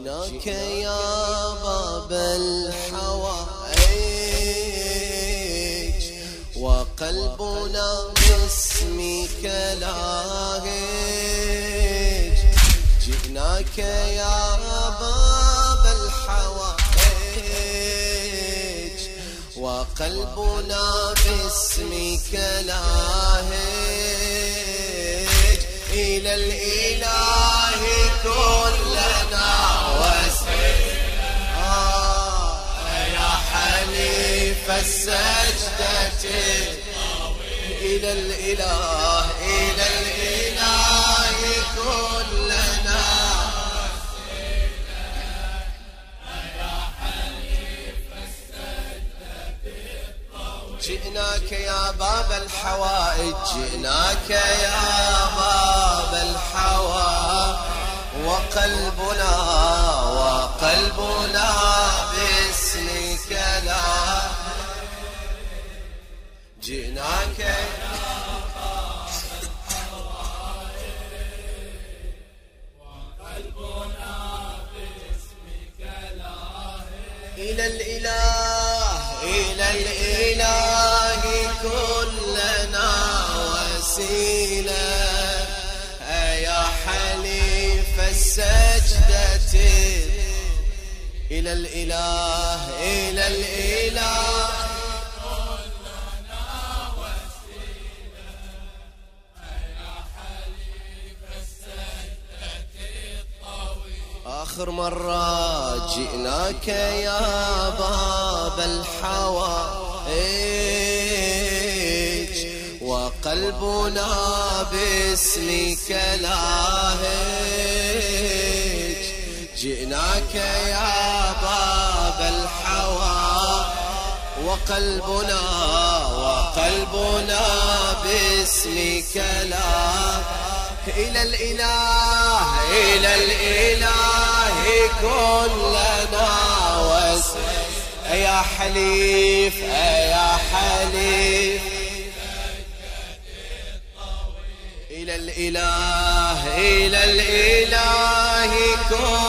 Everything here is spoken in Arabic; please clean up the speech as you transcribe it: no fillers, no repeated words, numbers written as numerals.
جئناك يا باب الحوائج وقلبنا باسمك لاهج. جئناك يا باب الحوائج وقلبنا باسمك لاهج. إلى الإله كلنا وسيلة يا حليف السجدة إلى الإله إلى الإله كلنا وسيلة يا حليف السجدة الطويل. جئناك يا باب الحوائج جئناك يا باب الحوائج وقلبنا باسمك لا. جئناك يا باب الحوائج وقلبنا باسمك لا. إلى الإله إلى الإله كلنا وسيلة يا حليف السجدة. إلى الإله إلى الإله كلنا وسيلة يا حليف السجدة الطويل. آخر مرة جئناك يا باب الحوائج وقلبنا باسمك لاهج. جئناك يا باب الحوائج وقلبنا باسمك لاهج. إلى الإله إلى الإله كلنا وسيلة يا حليف يا حليف إلى الإله إلى الإله كلنا